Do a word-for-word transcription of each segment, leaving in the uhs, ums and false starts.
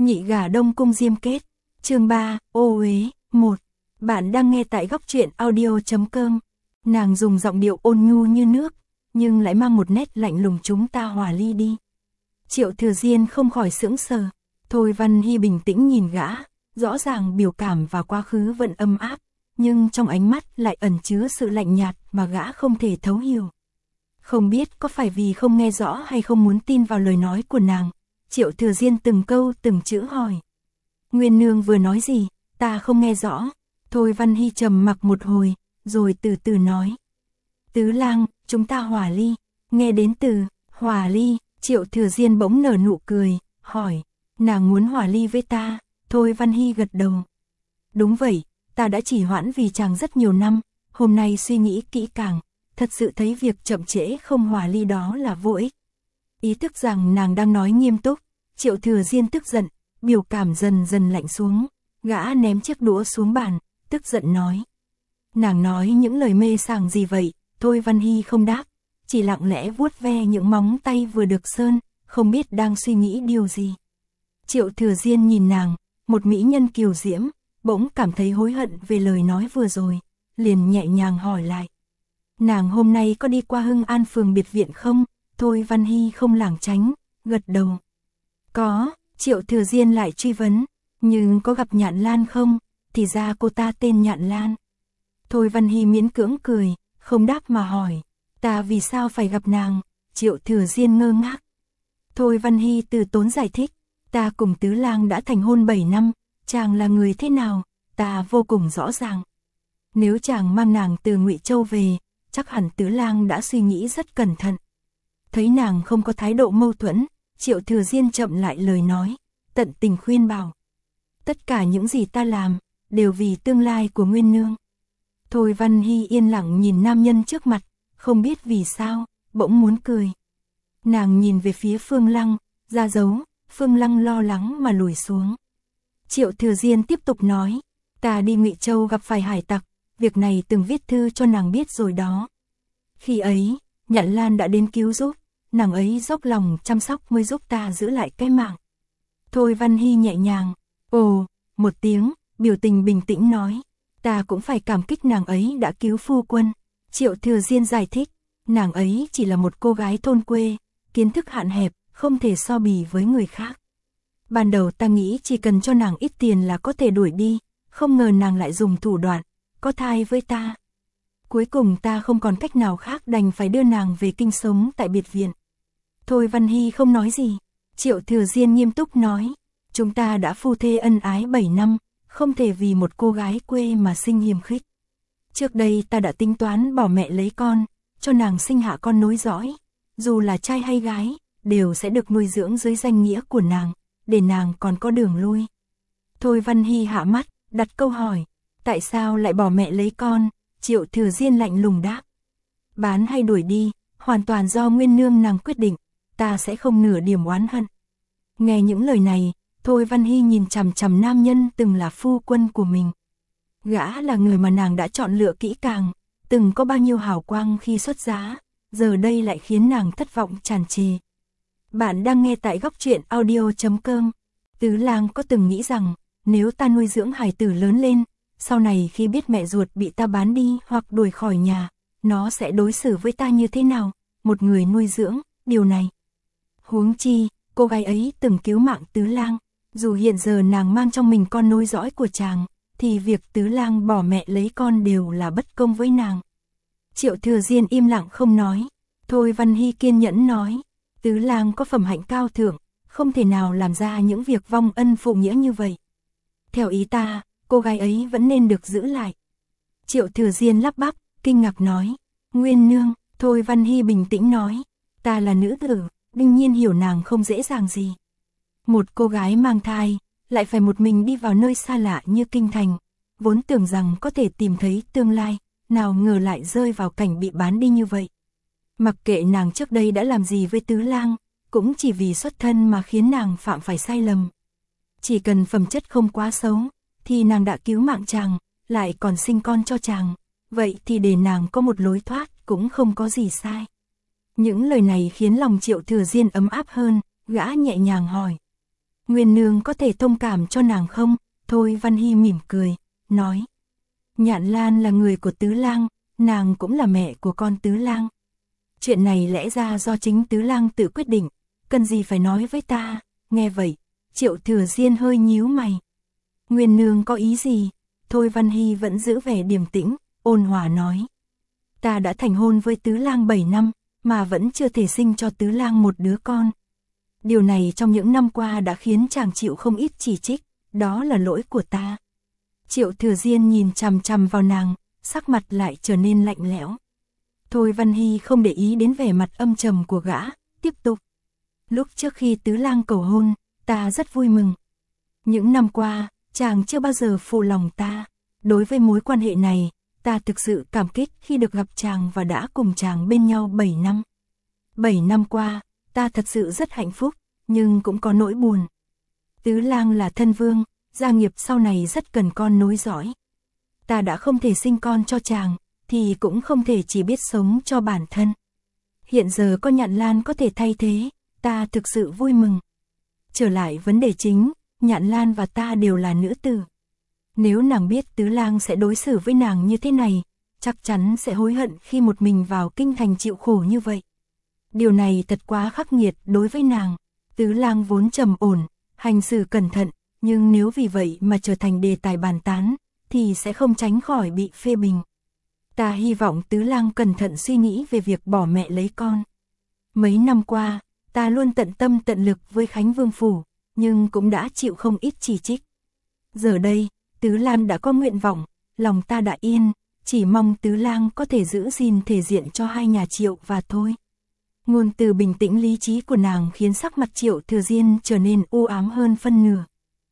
Nhị gả Đông Cung Diêm Kết, chương ba, ô uế, một. Bạn đang nghe tại góc truyện audio chấm com. Nàng dùng giọng điệu ôn nhu như nước, nhưng lại mang một nét lạnh lùng. Chúng ta hòa ly đi. Triệu Thừa Diên không khỏi sững sờ. Thôi Văn Hy bình tĩnh nhìn gã, rõ ràng biểu cảm và quá khứ vẫn ấm áp, nhưng trong ánh mắt lại ẩn chứa sự lạnh nhạt mà gã không thể thấu hiểu. Không biết có phải vì không nghe rõ hay không muốn tin vào lời nói của nàng, Triệu Thừa Diên từng câu từng chữ hỏi. Nguyên nương vừa nói gì, ta không nghe rõ. Thôi Văn Hy trầm mặc một hồi, rồi từ từ nói. Tứ lang, chúng ta hòa ly. Nghe đến từ hòa ly, Triệu Thừa Diên bỗng nở nụ cười, hỏi. Nàng muốn hòa ly với ta? Thôi Văn Hy gật đầu. Đúng vậy, ta đã trì hoãn vì chàng rất nhiều năm, hôm nay suy nghĩ kỹ càng, thật sự thấy việc chậm trễ không hòa ly đó là vô ích. Ý thức rằng nàng đang nói nghiêm túc, Triệu Thừa Diên tức giận, biểu cảm dần dần lạnh xuống, gã ném chiếc đũa xuống bàn, tức giận nói. Nàng nói những lời mê sảng gì vậy? Thôi Văn Hy không đáp, chỉ lặng lẽ vuốt ve những móng tay vừa được sơn, không biết đang suy nghĩ điều gì. Triệu Thừa Diên nhìn nàng, một mỹ nhân kiều diễm, bỗng cảm thấy hối hận về lời nói vừa rồi, liền nhẹ nhàng hỏi lại. Nàng hôm nay có đi qua Hưng An phường biệt viện không? Thôi Văn Hy không lảng tránh, gật đầu. Có. Triệu Thừa Diên lại truy vấn, nhưng có gặp Nhạn Lan không? Thì ra cô ta tên Nhạn Lan. Thôi Văn Hy miễn cưỡng cười, không đáp mà hỏi, ta vì sao phải gặp nàng? Triệu Thừa Diên ngơ ngác. Thôi Văn Hy từ tốn giải thích, ta cùng Tứ lang đã thành hôn bảy năm, chàng là người thế nào, ta vô cùng rõ ràng. Nếu chàng mang nàng từ Ngụy Châu về, chắc hẳn Tứ lang đã suy nghĩ rất cẩn thận. Thấy nàng không có thái độ mâu thuẫn, Triệu Thừa Diên chậm lại lời nói, tận tình khuyên bảo. Tất cả những gì ta làm, đều vì tương lai của Nguyên nương. Thôi Văn Hy yên lặng nhìn nam nhân trước mặt, không biết vì sao, bỗng muốn cười. Nàng nhìn về phía Phương Lăng, ra dấu, Phương Lăng lo lắng mà lùi xuống. Triệu Thừa Diên tiếp tục nói, ta đi Ngụy Châu gặp phải hải tặc, việc này từng viết thư cho nàng biết rồi đó. Khi ấy, Nhạn Lan đã đến cứu giúp, nàng ấy dốc lòng chăm sóc mới giúp ta giữ lại cái mạng. Thôi Văn Hy nhẹ nhàng, ồ, một tiếng, biểu tình bình tĩnh nói, ta cũng phải cảm kích nàng ấy đã cứu phu quân. Triệu Thừa Diên giải thích, nàng ấy chỉ là một cô gái thôn quê, kiến thức hạn hẹp, không thể so bì với người khác. Ban đầu ta nghĩ chỉ cần cho nàng ít tiền là có thể đuổi đi, không ngờ nàng lại dùng thủ đoạn, có thai với ta. Cuối cùng ta không còn cách nào khác đành phải đưa nàng về kinh sống tại biệt viện. Thôi Văn Hy không nói gì. Triệu Thừa Diên nghiêm túc nói, chúng ta đã phu thê ân ái bảy năm, không thể vì một cô gái quê mà sinh hiềm khích. Trước đây ta đã tính toán bỏ mẹ lấy con, cho nàng sinh hạ con nối dõi, dù là trai hay gái, đều sẽ được nuôi dưỡng dưới danh nghĩa của nàng, để nàng còn có đường lui. Thôi Văn Hy hạ mắt, đặt câu hỏi, tại sao lại bỏ mẹ lấy con? Triệu Thừa Diên lạnh lùng đáp, bán hay đuổi đi, hoàn toàn do Nguyên nương nàng quyết định, ta sẽ không nửa điểm oán hận. Nghe những lời này, Thôi Văn Hy nhìn chằm chằm nam nhân từng là phu quân của mình. Gã là người mà nàng đã chọn lựa kỹ càng, từng có bao nhiêu hào quang khi xuất giá, giờ đây lại khiến nàng thất vọng tràn trề. Bạn đang nghe tại góc truyện audio chấm com. Tứ lang có từng nghĩ rằng, nếu ta nuôi dưỡng hài tử lớn lên, sau này khi biết mẹ ruột bị ta bán đi hoặc đuổi khỏi nhà, nó sẽ đối xử với ta như thế nào? Một người nuôi dưỡng, điều này. Huống chi, cô gái ấy từng cứu mạng Tứ lang, dù hiện giờ nàng mang trong mình con nối dõi của chàng, thì việc Tứ lang bỏ mẹ lấy con đều là bất công với nàng. Triệu Thừa Diên im lặng không nói. Thôi Văn Hy kiên nhẫn nói, Tứ lang có phẩm hạnh cao thượng, không thể nào làm ra những việc vong ân phụ nghĩa như vậy. Theo ý ta, cô gái ấy vẫn nên được giữ lại. Triệu Thừa Diên lắp bắp, kinh ngạc nói, Nguyên nương. Thôi Văn Hy bình tĩnh nói, ta là nữ tử, đương nhiên hiểu nàng không dễ dàng gì. Một cô gái mang thai, lại phải một mình đi vào nơi xa lạ như kinh thành, vốn tưởng rằng có thể tìm thấy tương lai, nào ngờ lại rơi vào cảnh bị bán đi như vậy. Mặc kệ nàng trước đây đã làm gì với Tứ lang, cũng chỉ vì xuất thân mà khiến nàng phạm phải sai lầm. Chỉ cần phẩm chất không quá xấu, thì nàng đã cứu mạng chàng, lại còn sinh con cho chàng, vậy thì để nàng có một lối thoát cũng không có gì sai. Những lời này khiến lòng Triệu Thừa Diên ấm áp hơn, gã nhẹ nhàng hỏi. Nguyên nương có thể thông cảm cho nàng không? Thôi Văn Hy mỉm cười, nói. Nhạn Lan là người của Tứ Lang, nàng cũng là mẹ của con Tứ Lang. Chuyện này lẽ ra do chính Tứ Lang tự quyết định, cần gì phải nói với ta? Nghe vậy, Triệu Thừa Diên hơi nhíu mày. Nguyên nương có ý gì? Thôi Văn Hy vẫn giữ vẻ điềm tĩnh, ôn hòa nói. Ta đã thành hôn với Tứ Lang bảy năm, mà vẫn chưa thể sinh cho Tứ Lang một đứa con. Điều này trong những năm qua đã khiến chàng chịu không ít chỉ trích, đó là lỗi của ta. Triệu Thừa Diên nhìn chằm chằm vào nàng, sắc mặt lại trở nên lạnh lẽo. Thôi Văn Hy không để ý đến vẻ mặt âm trầm của gã, tiếp tục. Lúc trước khi Tứ Lang cầu hôn, ta rất vui mừng. Những năm qua, chàng chưa bao giờ phụ lòng ta. Đối với mối quan hệ này, ta thực sự cảm kích khi được gặp chàng và đã cùng chàng bên nhau bảy năm. bảy năm qua, ta thật sự rất hạnh phúc, nhưng cũng có nỗi buồn. Tứ Lang là thân vương, gia nghiệp sau này rất cần con nối dõi. Ta đã không thể sinh con cho chàng, thì cũng không thể chỉ biết sống cho bản thân. Hiện giờ có Nhạn Lan có thể thay thế, ta thực sự vui mừng. Trở lại vấn đề chính, Nhạn Lan và ta đều là nữ tử. Nếu nàng biết Tứ Lang sẽ đối xử với nàng như thế này, chắc chắn sẽ hối hận khi một mình vào kinh thành chịu khổ như vậy. Điều này thật quá khắc nghiệt đối với nàng. Tứ Lang vốn trầm ổn, hành xử cẩn thận, nhưng nếu vì vậy mà trở thành đề tài bàn tán, thì sẽ không tránh khỏi bị phê bình. Ta hy vọng Tứ Lang cẩn thận suy nghĩ về việc bỏ mẹ lấy con. Mấy năm qua, ta luôn tận tâm tận lực với Khánh Vương Phủ, nhưng cũng đã chịu không ít chỉ trích. Giờ đây, Tứ Lang đã có nguyện vọng, lòng ta đã yên, chỉ mong Tứ Lang có thể giữ gìn thể diện cho hai nhà Triệu và thôi. Ngôn từ bình tĩnh lý trí của nàng khiến sắc mặt Triệu Thừa Diên trở nên u ám hơn phân nửa.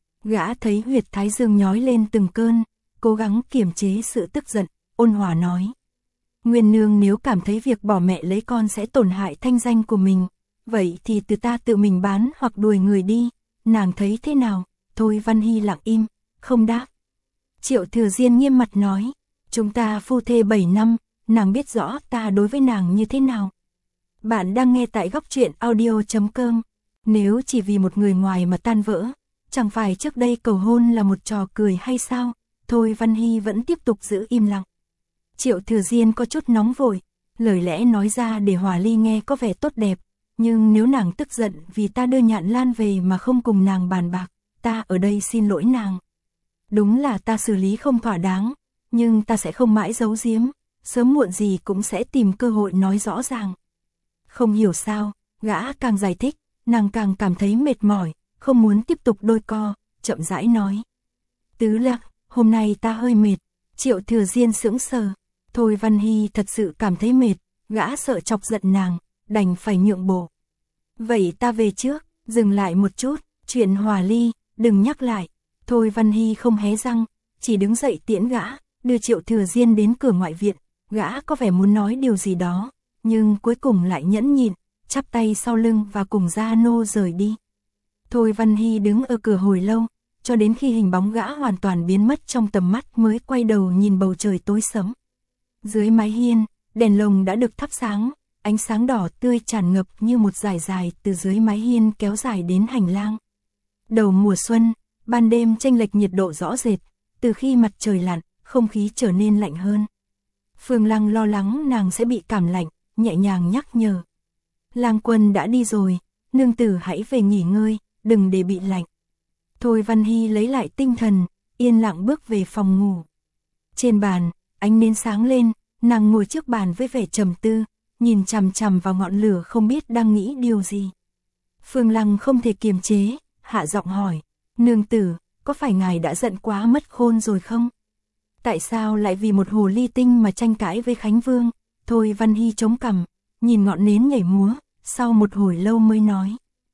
Gã thấy huyệt thái dương nhói lên từng cơn, cố gắng kiềm chế sự tức giận, ôn hòa nói. Nguyên nương nếu cảm thấy việc bỏ mẹ lấy con sẽ tổn hại thanh danh của mình, vậy thì từ ta tự mình bán hoặc đuổi người đi, nàng thấy thế nào? Thôi Văn Hy lặng im, không đáp. Triệu Thừa Diên nghiêm mặt nói, chúng ta phu thê bảy năm, nàng biết rõ ta đối với nàng như thế nào. Bạn đang nghe tại góc truyện audio chấm com. Nếu chỉ vì một người ngoài mà tan vỡ, chẳng phải trước đây cầu hôn là một trò cười hay sao? Thôi Văn Hy vẫn tiếp tục giữ im lặng. Triệu Thừa Diên có chút nóng vội, lời lẽ nói ra để Hòa Ly nghe có vẻ tốt đẹp, nhưng nếu nàng tức giận vì ta đưa Nhạn Lan về mà không cùng nàng bàn bạc, ta ở đây xin lỗi nàng. Đúng là ta xử lý không thỏa đáng, nhưng ta sẽ không mãi giấu giếm, sớm muộn gì cũng sẽ tìm cơ hội nói rõ ràng. Không hiểu sao, gã càng giải thích, nàng càng cảm thấy mệt mỏi, không muốn tiếp tục đôi co, chậm rãi nói. Tứ Lang, hôm nay ta hơi mệt. Triệu Thừa Diên sững sờ. Thôi Văn Hy thật sự cảm thấy mệt, gã sợ chọc giận nàng, đành phải nhượng bộ. Vậy ta về trước, dừng lại một chút, chuyện Hòa Ly, đừng nhắc lại. Thôi Văn Hy không hé răng, chỉ đứng dậy tiễn gã, đưa Triệu Thừa Diên đến cửa ngoại viện. Gã có vẻ muốn nói điều gì đó, nhưng cuối cùng lại nhẫn nhịn, chắp tay sau lưng và cùng Gia Nô rời đi. Thôi Văn Hy đứng ở cửa hồi lâu, cho đến khi hình bóng gã hoàn toàn biến mất trong tầm mắt mới quay đầu nhìn bầu trời tối sẫm. Dưới mái hiên, đèn lồng đã được thắp sáng, ánh sáng đỏ tươi tràn ngập như một dải dài từ dưới mái hiên kéo dài đến hành lang. Đầu mùa xuân, ban đêm chênh lệch nhiệt độ rõ rệt, từ khi mặt trời lặn, không khí trở nên lạnh hơn. Phương Lăng lo lắng nàng sẽ bị cảm lạnh, nhẹ nhàng nhắc nhở. Lang Quân đã đi rồi, nương tử hãy về nghỉ ngơi, đừng để bị lạnh. Thôi Văn Hy lấy lại tinh thần, yên lặng bước về phòng ngủ. Trên bàn, ánh nến sáng lên, nàng ngồi trước bàn với vẻ trầm tư, nhìn chằm chằm vào ngọn lửa không biết đang nghĩ điều gì. Phương Lăng không thể kiềm chế, hạ giọng hỏi, nương tử, có phải ngài đã giận quá mất khôn rồi không? Tại sao lại vì một hồ ly tinh mà tranh cãi với Khánh Vương? Thôi Văn Hy chống cằm, nhìn ngọn nến nhảy múa, sau một hồi lâu mới nói.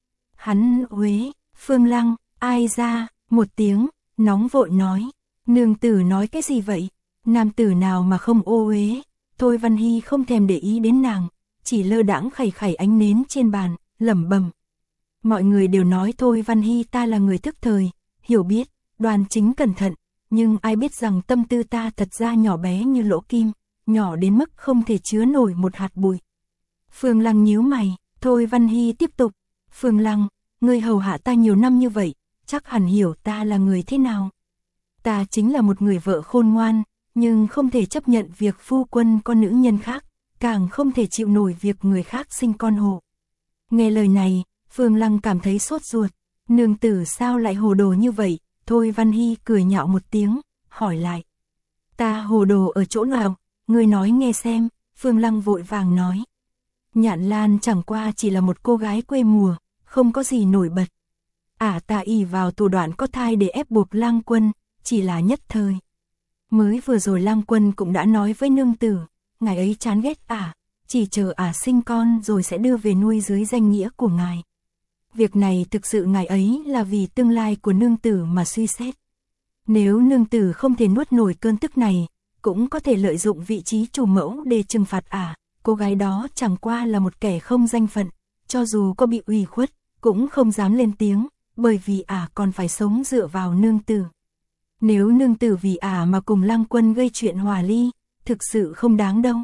Hắn uế, Phương Lăng, ai ra, một tiếng, nóng vội nói. Nương tử nói cái gì vậy? Nam tử nào mà không ô uế? Thôi Văn Hy không thèm để ý đến nàng, chỉ lơ đãng khẩy khẩy ánh nến trên bàn, lẩm bẩm. Mọi người đều nói Thôi Văn Hy ta là người thức thời, hiểu biết, đoan chính cẩn thận, nhưng ai biết rằng tâm tư ta thật ra nhỏ bé như lỗ kim, nhỏ đến mức không thể chứa nổi một hạt bụi. Phương Lăng nhíu mày, Thôi Văn Hy tiếp tục. Phương Lăng, ngươi hầu hạ ta nhiều năm như vậy, chắc hẳn hiểu ta là người thế nào. Ta chính là một người vợ khôn ngoan, nhưng không thể chấp nhận việc phu quân có nữ nhân khác, càng không thể chịu nổi việc người khác sinh con hộ. Nghe lời này, Phương Lăng cảm thấy sốt ruột, nương tử sao lại hồ đồ như vậy? Thôi Văn Hy cười nhạo một tiếng, hỏi lại. Ta hồ đồ ở chỗ nào? Ngươi nói nghe xem. Phương Lăng vội vàng nói. Nhạn Lan chẳng qua chỉ là một cô gái quê mùa, không có gì nổi bật. Ả à, ta ỷ vào thủ đoạn có thai để ép buộc Lang Quân, chỉ là nhất thời. Mới vừa rồi Lang Quân cũng đã nói với nương tử, ngài ấy chán ghét Ả, à, chỉ chờ Ả à sinh con rồi sẽ đưa về nuôi dưới danh nghĩa của ngài. Việc này thực sự ngài ấy là vì tương lai của nương tử mà suy xét. Nếu nương tử không thể nuốt nổi cơn tức này, cũng có thể lợi dụng vị trí chủ mẫu để trừng phạt Ả. À, cô gái đó chẳng qua là một kẻ không danh phận, cho dù có bị ủy khuất, cũng không dám lên tiếng, bởi vì Ả à còn phải sống dựa vào nương tử. Nếu nương tử vì Ả à mà cùng Lang Quân gây chuyện hòa ly, thực sự không đáng đâu.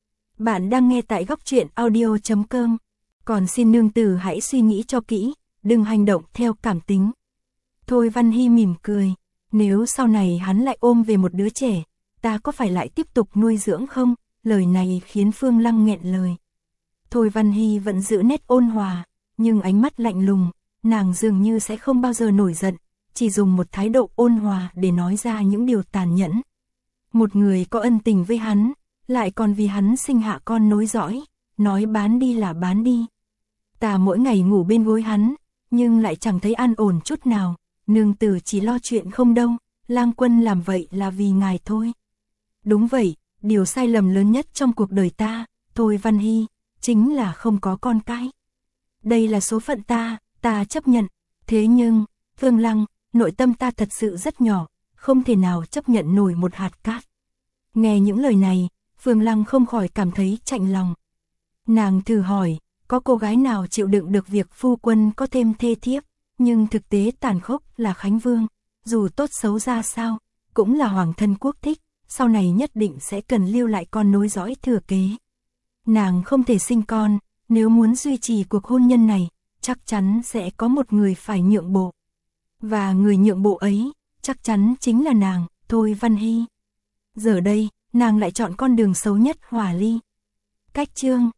Bạn đang nghe tại góc truyện audio chấm com. Còn xin nương tử hãy suy nghĩ cho kỹ, đừng hành động theo cảm tính. Thôi Văn Hy mỉm cười, nếu sau này hắn lại ôm về một đứa trẻ, ta có phải lại tiếp tục nuôi dưỡng không? Lời này khiến Phương Lăng nghẹn lời. Thôi Văn Hy vẫn giữ nét ôn hòa, nhưng ánh mắt lạnh lùng, nàng dường như sẽ không bao giờ nổi giận, chỉ dùng một thái độ ôn hòa để nói ra những điều tàn nhẫn. Một người có ân tình với hắn, lại còn vì hắn sinh hạ con nối dõi, nói bán đi là bán đi. Ta mỗi ngày ngủ bên gối hắn, nhưng lại chẳng thấy an ổn chút nào, nương tử chỉ lo chuyện không đâu, Lang Quân làm vậy là vì ngài thôi. Đúng vậy, điều sai lầm lớn nhất trong cuộc đời ta, Thôi Văn Hy, chính là không có con cái. Đây là số phận ta, ta chấp nhận, thế nhưng, Phương Lăng, nội tâm ta thật sự rất nhỏ, không thể nào chấp nhận nổi một hạt cát. Nghe những lời này, Phương Lăng không khỏi cảm thấy chạnh lòng. Nàng thử hỏi, có cô gái nào chịu đựng được việc phu quân có thêm thê thiếp, nhưng thực tế tàn khốc là Khánh Vương, dù tốt xấu ra sao, cũng là hoàng thân quốc thích, sau này nhất định sẽ cần lưu lại con nối dõi thừa kế. Nàng không thể sinh con, nếu muốn duy trì cuộc hôn nhân này, chắc chắn sẽ có một người phải nhượng bộ. Và người nhượng bộ ấy, chắc chắn chính là nàng, Thôi Văn Hy. Giờ đây, nàng lại chọn con đường xấu nhất hòa ly. Cách chương